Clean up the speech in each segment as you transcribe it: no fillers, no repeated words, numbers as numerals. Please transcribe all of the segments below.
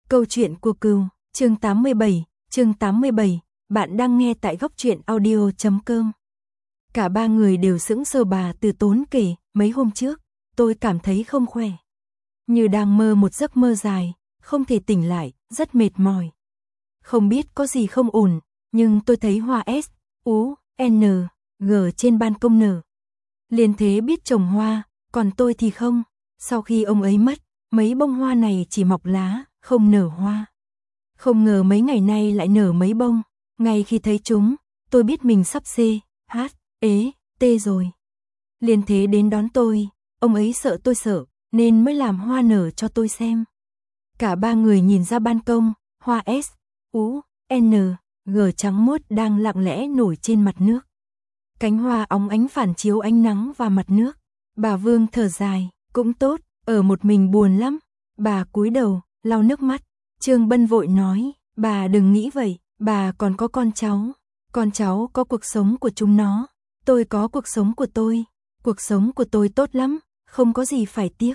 Câu chuyện của cừu, chương 87, bạn đang nghe tại góc truyện audio.com. Cả ba người đều sững sờ. Bà Từ Tốn kể, mấy hôm trước, tôi cảm thấy không khỏe. Như đang mơ một giấc mơ dài, không thể tỉnh lại, rất mệt mỏi. Không biết có gì không ổn, nhưng tôi thấy hoa S, U, N, G trên ban công nở. Liền thế biết trồng hoa, còn tôi thì không. Sau khi ông ấy mất, mấy bông hoa này chỉ mọc lá, không nở hoa. Không ngờ mấy ngày nay lại nở mấy bông. Ngay khi thấy chúng, tôi biết mình sắp C, H, ế, T rồi. Liền thế đến đón tôi, ông ấy sợ tôi sợ, nên mới làm hoa nở cho tôi xem. Cả ba người nhìn ra ban công, hoa S, U, N, G trắng muốt đang lặng lẽ nổi trên mặt nước. Cánh hoa óng ánh phản chiếu ánh nắng và mặt nước. Bà Vương thở dài, cũng tốt, ở một mình buồn lắm. Bà cúi đầu, lau nước mắt. Trương Bân vội nói, bà đừng nghĩ vậy, bà còn có con cháu. Con cháu có cuộc sống của chúng nó, tôi có cuộc sống của tôi. Cuộc sống của tôi tốt lắm, không có gì phải tiếc.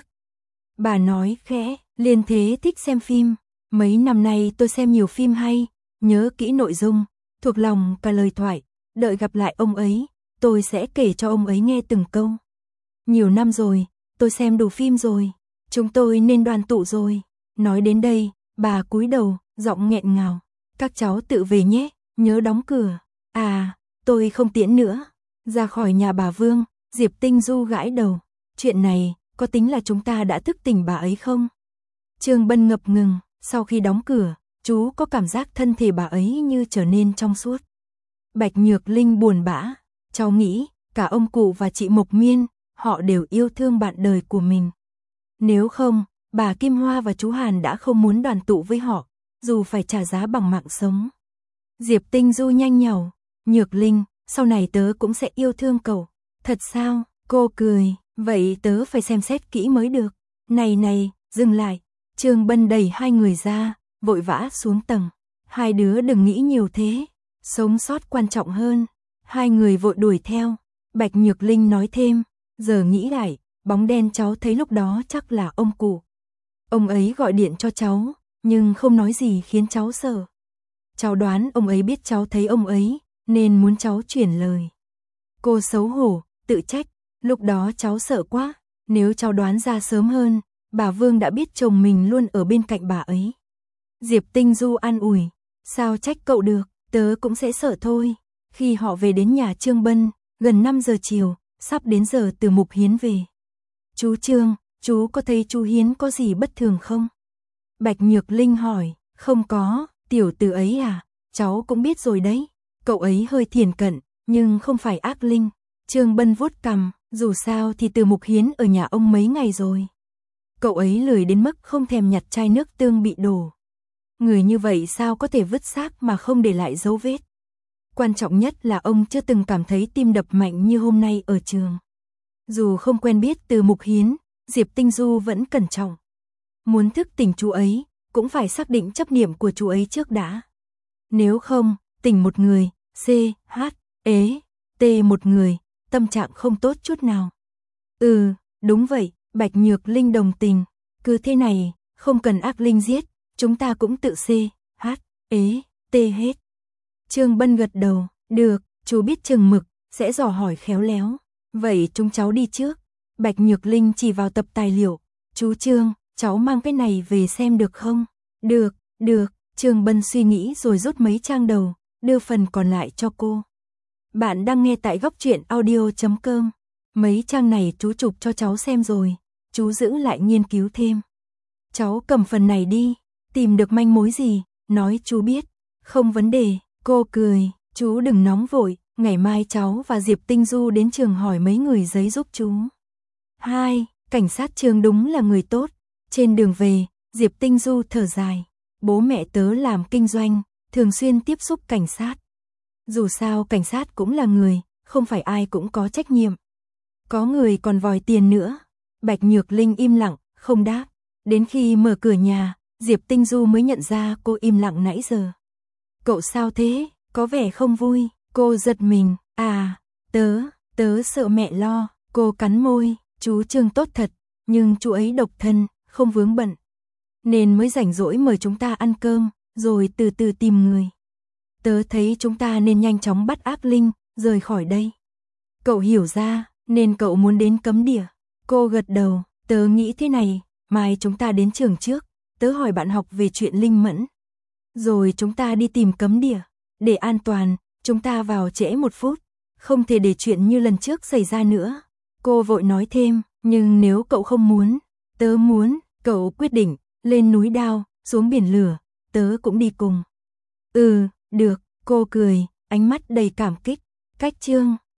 Bà nói khẽ, liền thế thích xem phim. Mấy năm nay tôi xem nhiều phim hay, nhớ kỹ nội dung, thuộc lòng cả lời thoại. Đợi gặp lại ông ấy, tôi sẽ kể cho ông ấy nghe từng câu. Nhiều năm rồi, tôi xem đủ phim rồi, chúng tôi nên đoàn tụ rồi. Nói đến đây, bà cúi đầu, giọng nghẹn ngào. Các cháu tự về nhé, nhớ đóng cửa. À, tôi không tiễn nữa. Ra khỏi nhà bà Vương, Diệp Tinh Du gãi đầu. Chuyện này, có tính là chúng ta đã thức tỉnh bà ấy không? Trương Bân ngập ngừng, sau khi đóng cửa, chú có cảm giác thân thể bà ấy như trở nên trong suốt. Bạch Nhược Linh buồn bã, cháu nghĩ, cả ông cụ và chị Mộc Miên, họ đều yêu thương bạn đời của mình. Nếu không, bà Kim Hoa và chú Hàn đã không muốn đoàn tụ với họ, dù phải trả giá bằng mạng sống. Diệp Tinh Du nhanh nhảu, Nhược Linh, sau này tớ cũng sẽ yêu thương cậu. Thật sao? Cô cười, vậy tớ phải xem xét kỹ mới được. Này, dừng lại. Trương Bân đẩy hai người ra, vội vã xuống tầng. Hai đứa đừng nghĩ nhiều thế, sống sót quan trọng hơn. Hai người vội đuổi theo. Bạch Nhược Linh nói thêm, giờ nghĩ lại, bóng đen cháu thấy lúc đó chắc là ông cụ. Ông ấy gọi điện cho cháu, nhưng không nói gì khiến cháu sợ. Cháu đoán ông ấy biết cháu thấy ông ấy, nên muốn cháu chuyển lời. Cô xấu hổ, tự trách, lúc đó cháu sợ quá, nếu cháu đoán ra sớm hơn, bà Vương đã biết chồng mình luôn ở bên cạnh bà ấy. Diệp Tinh Du an ủi, sao trách cậu được, tớ cũng sẽ sợ thôi. Khi họ về đến nhà Trương Bân, gần 5 giờ chiều, sắp đến giờ Từ Mục Hiến về. Chú Trương, chú có thấy chú Hiến có gì bất thường không? Bạch Nhược Linh hỏi, không có, tiểu tử ấy à, cháu cũng biết rồi đấy. Cậu ấy hơi thiền cận, nhưng không phải ác linh. Trương Bân vuốt cằm, dù sao thì Từ Mục Hiến ở nhà ông mấy ngày rồi. Cậu ấy lười đến mức không thèm nhặt chai nước tương bị đổ. Người như vậy sao có thể vứt xác mà không để lại dấu vết. Quan trọng nhất là ông chưa từng cảm thấy tim đập mạnh như hôm nay ở trường. Dù không quen biết Từ Mục Hiến, Diệp Tinh Du vẫn cẩn trọng. Muốn thức tỉnh chú ấy, cũng phải xác định chấp niệm của chú ấy trước đã. Nếu không, tỉnh một người, C, H, ế, T một người, tâm trạng không tốt chút nào. Đúng vậy, Bạch Nhược Linh đồng tình. Cứ thế này, không cần ác linh giết, chúng ta cũng tự C, H, ế, T hết. Trương Bân gật đầu, được, chú biết chừng mực, sẽ dò hỏi khéo léo. Vậy chúng cháu đi trước. Bạch Nhược Linh chỉ vào tập tài liệu. Chú Trương, cháu mang cái này về xem được không? Được. Trương Bân suy nghĩ rồi rút mấy trang đầu, đưa phần còn lại cho cô. Bạn đang nghe tại góc truyện audio.com. Mấy trang này chú chụp cho cháu xem rồi, chú giữ lại nghiên cứu thêm. Cháu cầm phần này đi, tìm được manh mối gì, nói chú biết. Không vấn đề, cô cười, chú đừng nóng vội, ngày mai cháu và Diệp Tinh Du đến trường hỏi mấy người giấy giúp chú. 2. Cảnh sát trường đúng là người tốt. Trên đường về, Diệp Tinh Du thở dài. Bố mẹ tớ làm kinh doanh, thường xuyên tiếp xúc cảnh sát. Dù sao cảnh sát cũng là người, không phải ai cũng có trách nhiệm. Có người còn vòi tiền nữa. Bạch Nhược Linh im lặng, không đáp. Đến khi mở cửa nhà, Diệp Tinh Du mới nhận ra cô im lặng nãy giờ. Cậu sao thế? Có vẻ không vui. Cô giật mình. À, tớ sợ mẹ lo. Cô cắn môi. Chú Trương tốt thật, nhưng chú ấy độc thân, không vướng bận. nên mới rảnh rỗi mời chúng ta ăn cơm, rồi từ từ tìm người. Tớ thấy chúng ta nên nhanh chóng bắt ác linh, rời khỏi đây. Cậu hiểu ra, nên cậu muốn đến cấm địa. Cô gật đầu, tớ nghĩ thế này, mai chúng ta đến trường trước, tớ hỏi bạn học về chuyện linh mẫn. Rồi chúng ta đi tìm cấm địa. Để an toàn, chúng ta vào trễ 1 phút. Không thể để chuyện như lần trước xảy ra nữa. Cô vội nói thêm, nhưng nếu cậu không muốn, tớ muốn. Cậu quyết định, lên núi đao, xuống biển lửa, tớ cũng đi cùng. Ừ, được, cô cười, ánh mắt đầy cảm kích. Cách chương